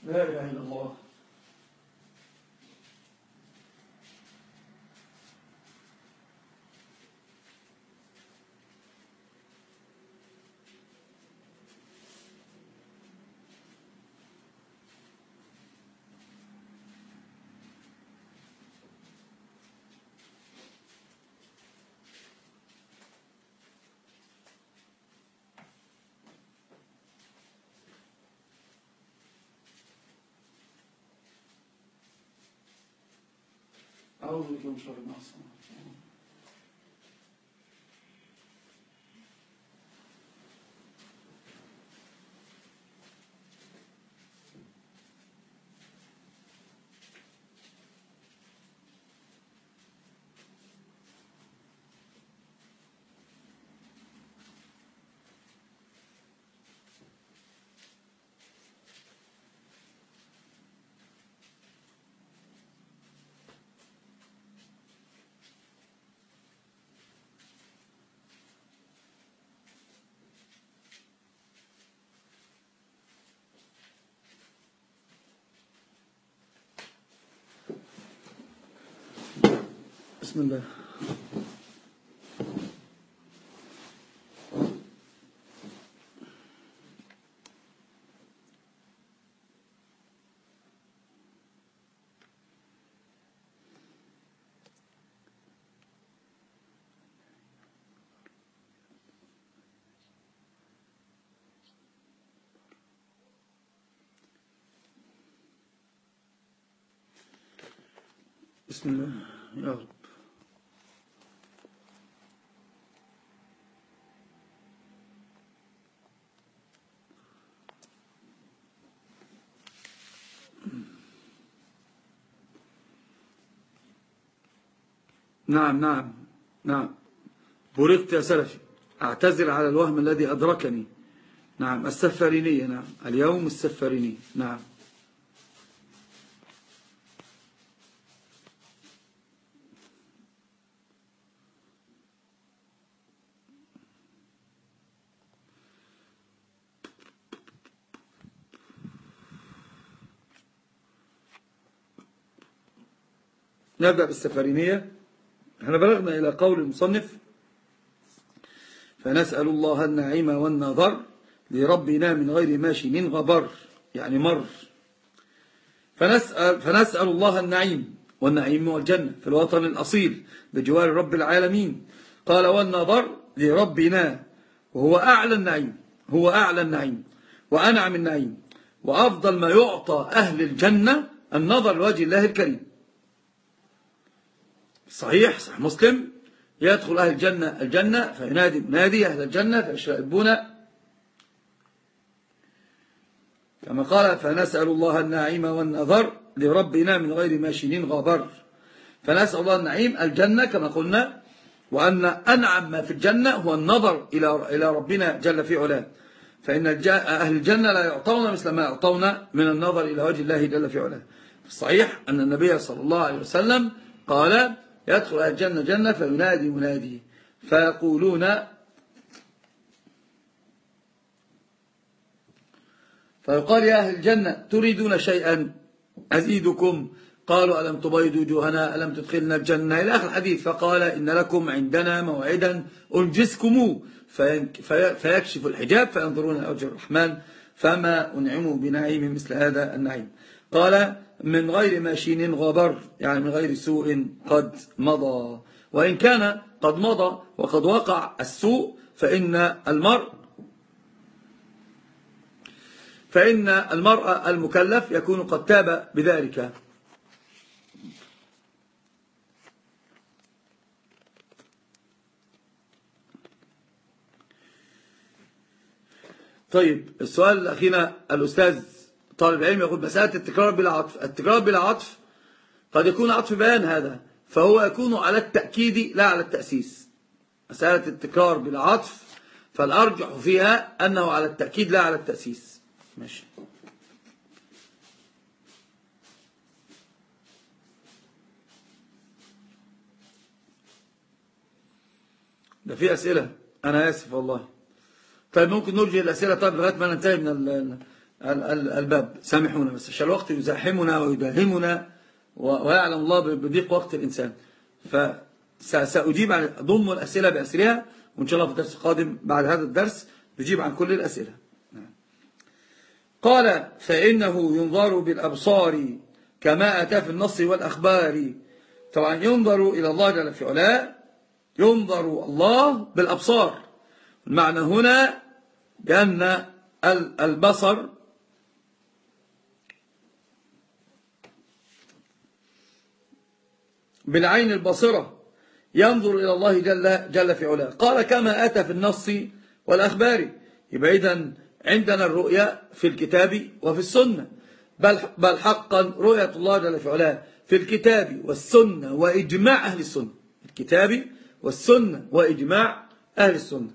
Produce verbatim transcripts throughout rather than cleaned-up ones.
لا إله إلا الله. أعوذ بك من شر ما صنعت. بسم الله. بسم الله يا رب. نعم نعم نعم بورقت يا سلفي. أعتذر على الوهم الذي أدركني. نعم السفارينية. نعم اليوم السفارينية. نعم نبدأ بالسفارينية. احنا بلغنا إلى قول المصنف: فنسأل الله النعيم والنظر لربنا من غير ماشي غبر، يعني مر. فنسأل, فنسأل الله النعيم، والنعيم هو الجنة في الوطن الأصيل بجوار رب العالمين. قال: والنظر لربنا، وهو أعلى النعيم، هو أعلى النعيم وأنعم النعيم، وأفضل ما يعطى أهل الجنة النظر لوجه الله الكريم. صحيح صحيح مسلم: يدخل أهل الجنة الجنة فينادي منادي أهل الجنة فيشربون، كما قال: فنسأل الله النعيم والنظر لربنا من غير ماشي غبر. فنسأل الله النعيم الجنة كما قلنا، وأن أنعم ما في الجنة هو النظر إلى ربنا جل في علاه، فإن أهل الجنة لا يعطون مثل ما يعطون من النظر إلى وجه الله جل في علاه. الصحيح أن النبي صلى الله عليه وسلم قال: يدخل أهل الجنة جنة فينادي منادي فيقولون فيقال: يا أهل الجنة تريدون شيئا أزيدكم؟ قالوا: ألم تبيض وجوهنا، ألم تدخلنا الجنة، إلى آخر الحديث. فقال: إن لكم عندنا موعدا أنجزكموه. فيكشف الحجاب فينظرون إلى وجه الرحمن فما أنعموا بنعيم مثل هذا النعيم. قال: من غير ماشين غبر، يعني من غير سوء قد مضى. وإن كان قد مضى وقد وقع السوء فإن المرء فإن المرء المكلف يكون قد تاب بذلك. طيب السؤال الأخير، الأستاذ طالب العلم يقول: مسألة التكرار بلا عطف. التكرار بلا عطف قد يكون عطف بيان، هذا فهو يكون على التأكيد لا على التأسيس. مسألة التكرار بلا عطف فالأرجح فيها أنه على التأكيد لا على التأسيس. ماشي. ده في أسئلة، أنا آسف والله. طيب ممكن نرجع الأسئلة طيب لغاية ما ننتهي من الباب، سامحونا بس عشان الوقت يزاحمنا ويداهمنا ويعلم الله بضيق وقت الإنسان. فسأجيب عن ضم الأسئلة بأسئلها، وإن شاء الله في الدرس القادم بعد هذا الدرس نجيب عن كل الأسئلة. قال فإنه ينظر بالأبصار كما أتى في النص والأخبار. طبعا ينظر إلى الله جل في علاه، ينظر الله بالأبصار. المعنى هنا بأن البصر بالعين البصرة ينظر إلى الله جل, جل في علاه. قال كما أتى في النص والأخبار، يبقى إذن عندنا الرؤية في الكتاب وفي السنة، بل, بل حقا رؤية الله جل في علاه في الكتاب والسنة وإجماع أهل السنة، الكتاب والسنة وإجماع أهل السنة.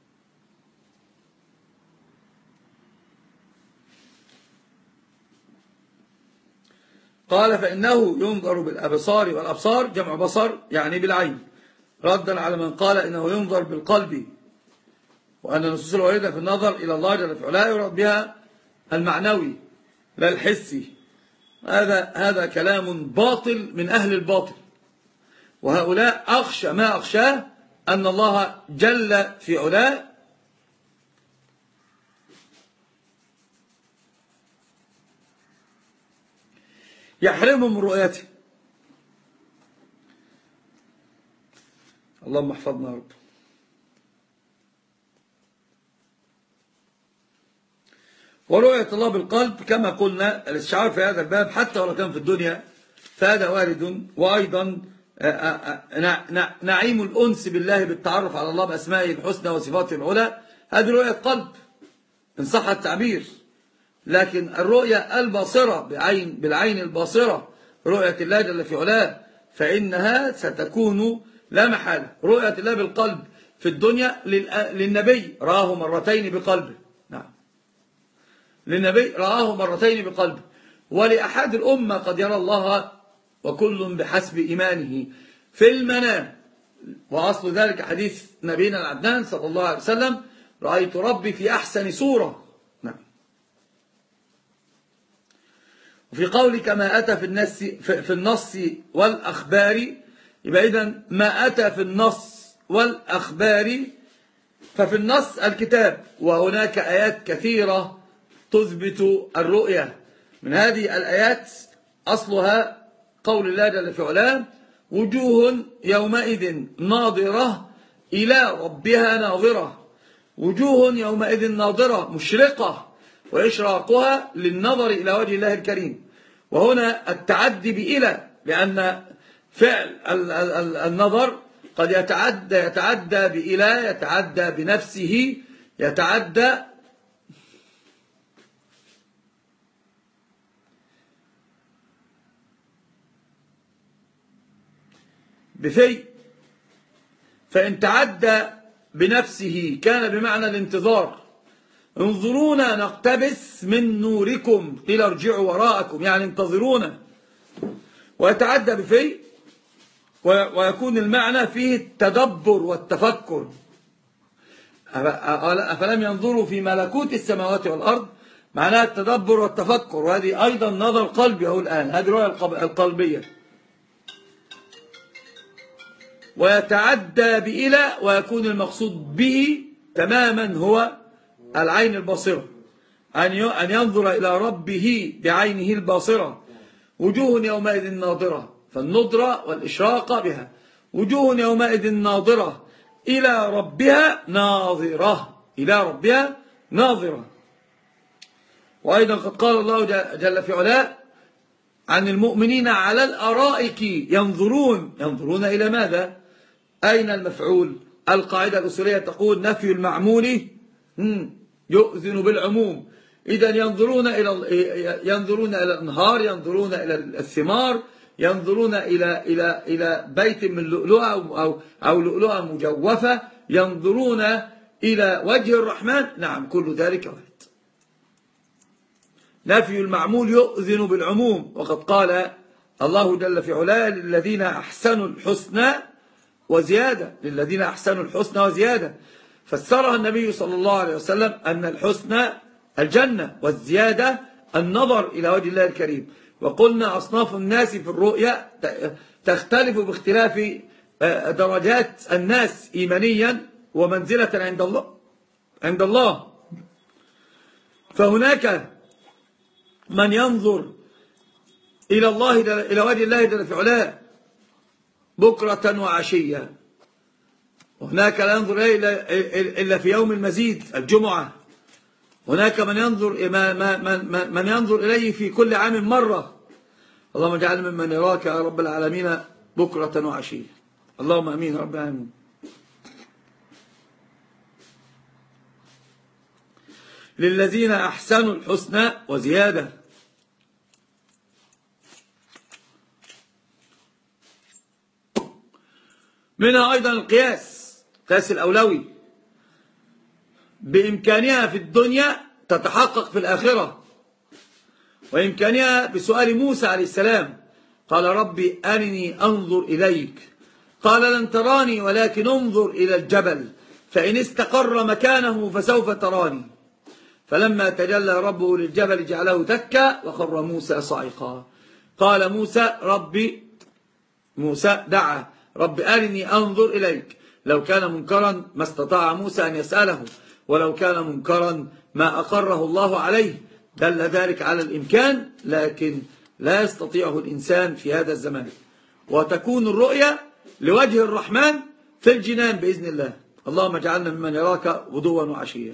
قال فإنه ينظر بالأبصار، والأبصار جمع بصر يعني بالعين، ردا على من قال إنه ينظر بالقلب، وأن النصوص الواردة في النظر إلى الله جل في علاه يراد بها المعنوي لا الحسي. هذا هذا كلام باطل من أهل الباطل، وهؤلاء أخشى ما أخشاه أن الله جل في علاه يحرمهم من رؤيته. اللهم احفظنا يا رب. ورؤية الله بالقلب كما قلنا الاستشعار في هذا الباب حتى ولو كان في الدنيا فهذا وارد، وأيضا نعيم الأنس بالله بالتعرف على الله بأسمائه الحسنى وصفاته العلى، هذه رؤية قلب إن صح التعبير. لكن الرؤية الباصرة بعين بالعين الباصرة رؤية الله جل في علاه فإنها ستكون لا محالة رؤية الله بالقلب في الدنيا. للنبي رآه مرتين بقلبه، نعم للنبي رآه مرتين بقلبه، ولأحد الأمة قد يرى الله وكل بحسب إيمانه في المنام. وأصل ذلك حديث نبينا العدنان صلى الله عليه وسلم رأيت ربي في أحسن صورة. نعم. وفي قول كما أتى في النص في النص والأخبار، يبقى إذن ما أتى في النص والأخبار ففي النص الكتاب، وهناك آيات كثيرة تثبت الرؤية. من هذه الآيات أصلها قول الله جل في علاه وجوه يومئذ ناظرة إلى ربها ناظرة، وجوه يومئذ ناظرة مشرقة وإشراقها للنظر إلى وجه الله الكريم. وهنا التعدي بإلى، لأن فعل النظر قد يتعدى يتعدى بإلى، يتعدى بنفسه، يتعدى بفي. فإن تعدى بنفسه كان بمعنى الانتظار، انظرونا نقتبس من نوركم قيل ارجعوا وراءكم، يعني انتظرونا. ويتعدى بفي ويكون المعنى فيه التدبر والتفكر. أفلم ينظروا في ملكوت السماوات والأرض، معناها التدبر والتفكر، وهذه أيضا نظر قلبي أهو الآن، هذه الرؤية القلبية. ويتعدى بإلى ويكون المقصود به تماما هو العين الباصرة، أن ينظر إلى ربه بعينه الباصرة. وجوه يومئذ ناظرة، فالنظرة والإشراق بها. وجوه يومئذ ناظرة إلى ربها ناظرة، إلى ربها ناظرة. وأيضا قد قال الله جل في علاه عن المؤمنين على الأرائك ينظرون. ينظرون إلى ماذا؟ أين المفعول؟ القاعدة الأصولية تقول نفي المعمول يؤذن بالعموم. إذا ينظرون إلى ينظرون إلى الأنهار، ينظرون إلى الثمار، ينظرون إلى إلى إلى بيت من لؤلؤة أو أو لؤلؤة مجوفة، ينظرون إلى وجه الرحمن. نعم كل ذلك وارد. نفي المعمول يؤذن بالعموم. وقد قال الله جل في علاه للذين أحسنوا الحسنى وزيادة، للذين أحسنوا الحسنى وزيادة. فسرها النبي صلى الله عليه وسلم أن الحسنى الجنة، والزيادة النظر إلى وجه الله الكريم. وقلنا أصناف الناس في الرؤيا تختلف باختلاف درجات الناس إيمانيا ومنزلة عند الله عند الله فهناك من ينظر إلى الله إلى وجه الله جل في علاه بكرة وعشية، وهناك لا ينظر إلا في يوم المزيد الجمعة، هناك من ينظر من, من ينظر إليه في كل عام مرة. اللهم اجعلنا ممن يراك يا رب العالمين بكرة وعشية، اللهم أمين رب العالمين. للذين أحسنوا الحسنى وزيادة. منها أيضا القياس، قياس الأولوي، بإمكانها في الدنيا تتحقق في الآخرة، وإمكانها بسؤال موسى عليه السلام قال ربي أرني أنظر إليك، قال لن تراني ولكن انظر إلى الجبل فإن استقر مكانه فسوف تراني، فلما تجلى ربه للجبل جعله دكا وخر موسى صعقا. قال موسى ربي موسى دعا ربي أرني أنظر إليك، لو كان منكرا ما استطاع موسى أن يسأله، ولو كان منكرا ما أقره الله عليه، دل ذلك على الإمكان، لكن لا يستطيعه الإنسان في هذا الزمان. وتكون الرؤيا لوجه الرحمن في الجنان بإذن الله. اللهم اجعلنا ممن يراك غدوا وعشيا.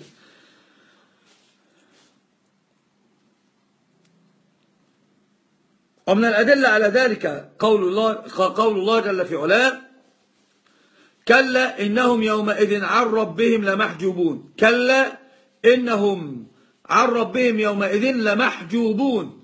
ومن الأدلة على ذلك قول الله, قول الله جل في علاه كلا إنهم يومئذ عن ربهم لمحجوبون. كلا إنهم عن ربهم يومئذ لمحجوبون.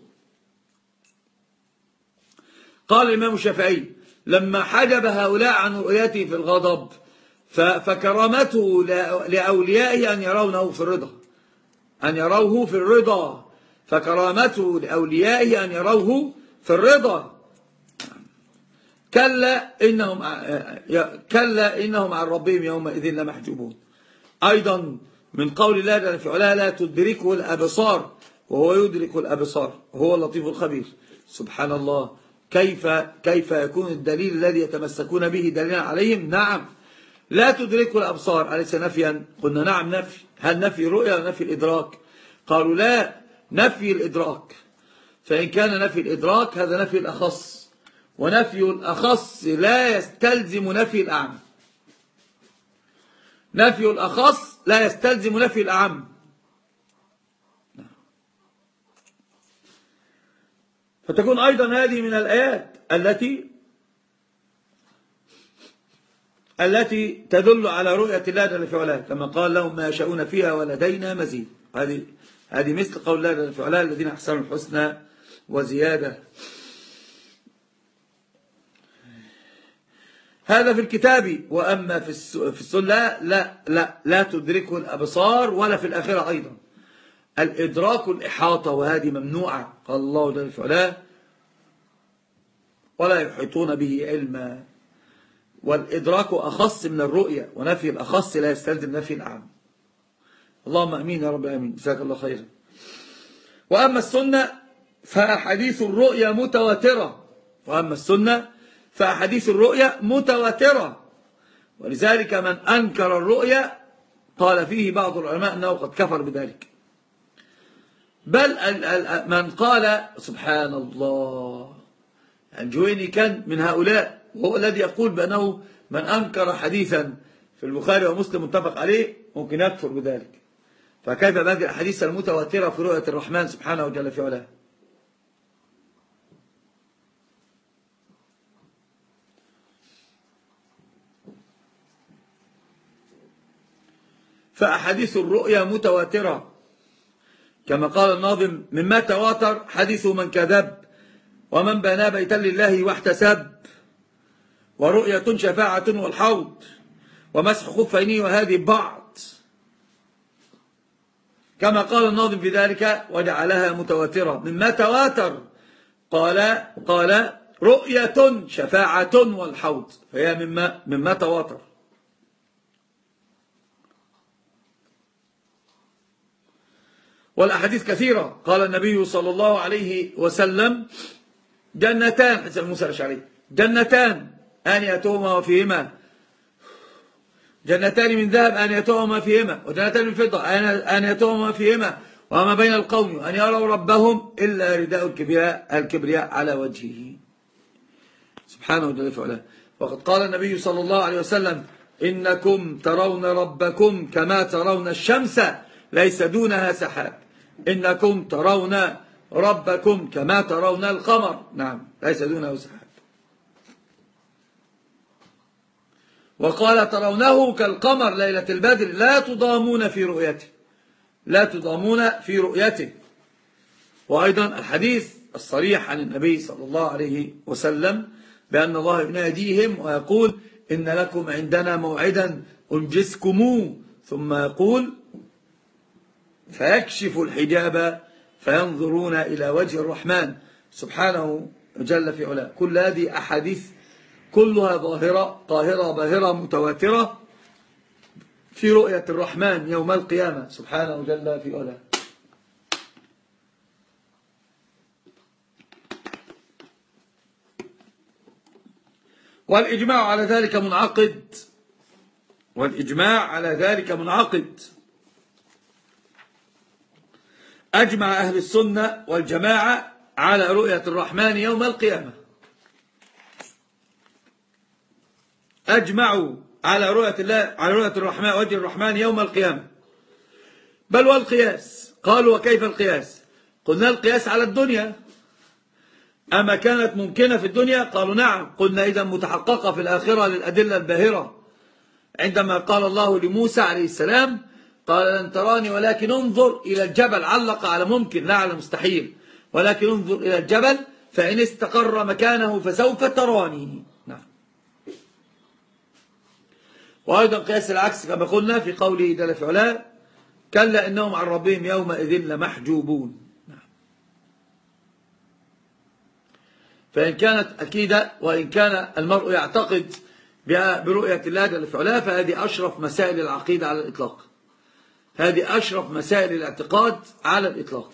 قال الإمام الشافعي لما حجب هؤلاء عن رؤيته في الغضب فكرامته لأوليائه أن يرونه في الرضا أن يروه في الرضا فكرامته لأوليائه أن يروه في الرضا. كلا إنهم كلا إنهم عن ربهم يومئذ لمحجوبون. أيضا من قول الله جل في علاه لا تدركه الأبصار وهو يدرك الأبصار وهو اللطيف الخبير. سبحان الله، كيف كيف يكون الدليل الذي يتمسكون به دليلا عليهم؟ نعم، لا تدركه الأبصار، أليس نفيا؟ قلنا نعم نفي. هل نفي الرؤيا ولا نفي الإدراك؟ قالوا لا، نفي الإدراك. فإن كان نفي الإدراك هذا نفي الأخص، ونفي الأخص لا يستلزم نفي الأعم. نفي الأخص لا يستلزم نفي الأعم. فتكون أيضا هذه من الآيات التي التي تدل على رؤية الله جل في علاه، كما قال لهم ما يشاءون فيها ولدينا مزيد. هذه هذه مثل قول الله جل في علاه الذين أحسنوا الحسنى وزيادة. هذا في الكتاب. وأما في في السنة لا لا لا, لا تدركه الأبصار، ولا في الآخرة أيضا. الإدراك الإحاطة، وهذه ممنوعة. قال الله جل في علاه ولا يحيطون به علما. والإدراك أخص من الرؤية، ونفي الأخص لا يستلزم نفي الأعم. اللهم أمين يا رب العالمين، جزاك الله خيرا. وأما السنة فأحاديث الرؤيا متواترة وأما السنة فأحاديث الرؤيا متواترة ولذلك من أنكر الرؤيا قال فيه بعض العلماء أنه قد كفر بذلك. بل من قال سبحان الله، الجويني كان من هؤلاء، وهو الذي يقول بأنه من أنكر حديثا في البخاري ومسلم متفق عليه ممكن يكفر بذلك. فكيف بهذه الأحاديث المتواترة في رؤية الرحمن سبحانه وجل في علاه؟ فأحاديث الرؤيا متواترة كما قال الناظم مما تواتر حديث من كذب ومن بنى بيتا لله واحتسب ورؤية شفاعة والحوض ومسح خفين وهذه بعض، كما قال الناظم في ذلك وجعلها متواترة. مما تواتر قال قال رؤية شفاعة والحوض، فهي مما مما تواتر. والأحاديث كثيرة. قال النبي صلى الله عليه وسلم جنتان، حديث موسى الأشعري، جنتان آنيتهما وفيهما جنتان من ذهب آنيتهما فيهما وجنتان من فضة آنيتهما فيهما وما بين القوم أن يروا ربهم إلا رداء الكبرياء, الكبرياء على وجهه سبحانه وتعالى. وقد قال النبي صلى الله عليه وسلم إنكم ترون ربكم كما ترون الشمس ليس دونها سحاب. إنكم ترون ربكم كما ترون القمر، نعم ليس دونه سحاب. وقال ترونه كالقمر ليلة البدر لا تضامون في رؤيته، لا تضامون في رؤيته. وأيضا الحديث الصريح عن النبي صلى الله عليه وسلم بأن الله يناديهم ويقول إن لكم عندنا موعدا أنجزكموه، ثم يقول فيكشف الحجاب فينظرون إلى وجه الرحمن سبحانه جل في علاه. كل هذه أحاديث كلها ظاهرة قاهرة باهرة متواترة في رؤية الرحمن يوم القيامة سبحانه جل في علاه. والإجماع على ذلك منعقد، والإجماع على ذلك منعقد. أجمع أهل السنة والجماعة على رؤية الرحمن يوم القيامة، أجمعوا على رؤية الله على رؤية الرحمن وجه الرحمن يوم القيامة. بل والقياس، قالوا وكيف القياس؟ قلنا القياس على الدنيا، أما كانت ممكنة في الدنيا؟ قالوا نعم. قلنا إذا متحققة في الآخرة للأدلة الباهرة. عندما قال الله لموسى عليه السلام قال لن تراني ولكن انظر إلى الجبل، علق على ممكن لا على مستحيل، ولكن انظر إلى الجبل فإن استقر مكانه فسوف تراني. نعم. وأيضا قياس العكس كما قلنا في قوله جل في علاه كلا إنهم عن ربهم يومئذ لمحجوبون. نعم. فإن كانت أكيدة وإن كان المرء يعتقد برؤية الله جل في علاه فهذه أشرف مسائل العقيدة على الإطلاق، هذه أشرف مسائل الاعتقاد على الإطلاق،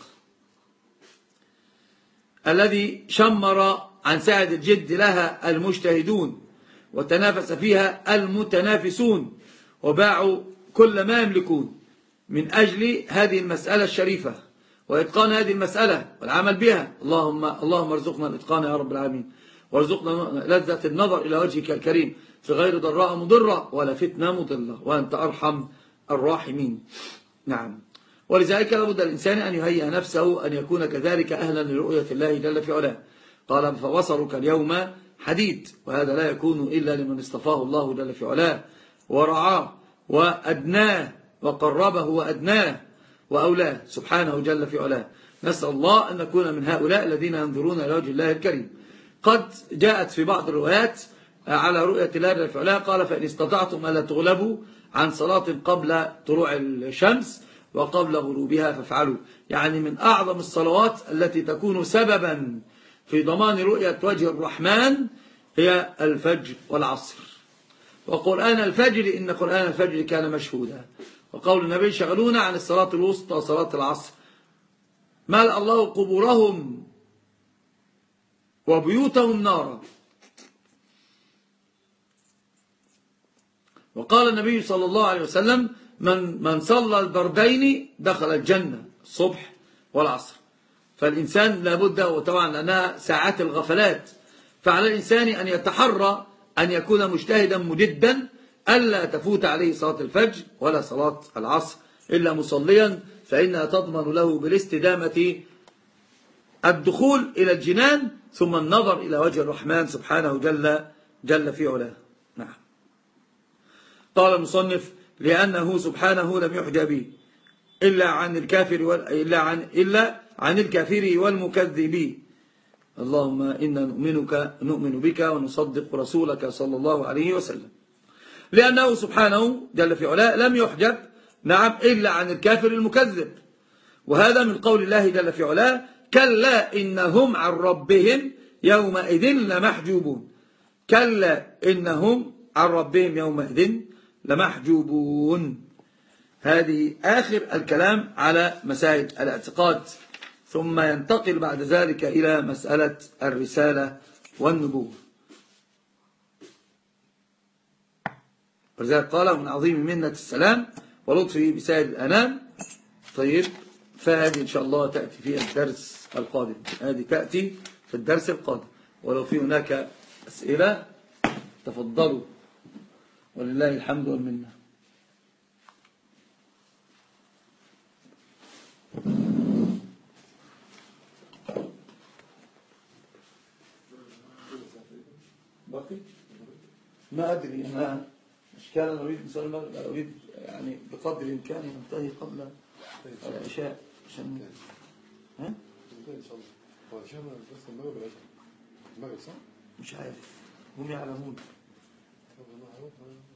الذي شمر عن ساعد الجد لها المجتهدون وتنافس فيها المتنافسون وباعوا كل ما يملكون من أجل هذه المسألة الشريفة وإتقان هذه المسألة والعمل بها. اللهم اللهم ارزقنا الإتقان يا رب العالمين، وارزقنا لذة النظر إلى وجهك الكريم في غير ضراء مضرة ولا فتنة مضلة وأنت أرحم الراحمين. نعم. ولذلك لابد الإنسان أن يهيئ نفسه أن يكون كذلك أهلا لرؤية الله جل في علاه. قال فبصرك اليوم حديد، وهذا لا يكون إلا لمن اصطفاه الله جل في علاه ورعاه وأدناه وقربه وأدناه وأولاه سبحانه جل في علاه. نسأل الله أن نكون من هؤلاء الذين ينظرون إلى وجه الله الكريم. قد جاءت في بعض الروايات على رؤية الله جل في علاه قال فإن استطعتم ألا تغلبوا عن صلاة قبل طلوع الشمس وقبل غروبها فافعلوا. يعني من أعظم الصلوات التي تكون سببا في ضمان رؤية وجه الرحمن هي الفجر والعصر. وقرآن الفجر إن قرآن الفجر كان مشهودا. وقول النبي شغلونا عن الصلاة الوسطى وصلاة العصر ملأ الله قبورهم وبيوتهم نارا. وقال النبي صلى الله عليه وسلم من, من صلى البردين دخل الجنة الصبح والعصر. فالإنسان لابد، وطبعا لأنها ساعات الغفلات، فعلى الإنسان أن يتحرى أن يكون مجتهدا مجدا ألا تفوت عليه صلاة الفجر ولا صلاة العصر إلا مصليا، فإنها تضمن له بالاستدامة الدخول إلى الجنان ثم النظر إلى وجه الرحمن سبحانه جل, جل في علاه. نعم. قال المصنف لأنه سبحانه لم يحجب إلا عن الكافر إلا عن إلا عن الكافر والمكذب. اللهم إنا نؤمنك نؤمن بك ونصدق رسولك صلى الله عليه وسلم. لأنه سبحانه جل في علاه لم يحجب نعم إلا عن الكافر المكذب. وهذا من قول الله جل في علاه كلا إنهم عن ربهم يومئذ لمحجوبون. كلا إنهم عن ربهم يومئذ لمحجوبون. هذه آخر الكلام على مسائل الاعتقاد، ثم ينتقل بعد ذلك إلى مسألة الرسالة والنبوة. ولذلك قال من عظيم منة السلام ولطفه بسائر الأنام. طيب، فهذه إن شاء الله تأتي في الدرس القادم، هذه تأتي في الدرس القادم. ولو في هناك أسئلة تفضلوا، ولله الحمد والمنة. باقي؟ ما أدري أنا إشكالا أريد مثال المغرب، أريد يعني بقدر الإمكان ينتهي قبل العشاء عشان ها؟ إن شاء الله. هو عشان بس المغرب العشاء. المغرب صح؟ مش عارف، هم يعلمون. طب أنا أعرف.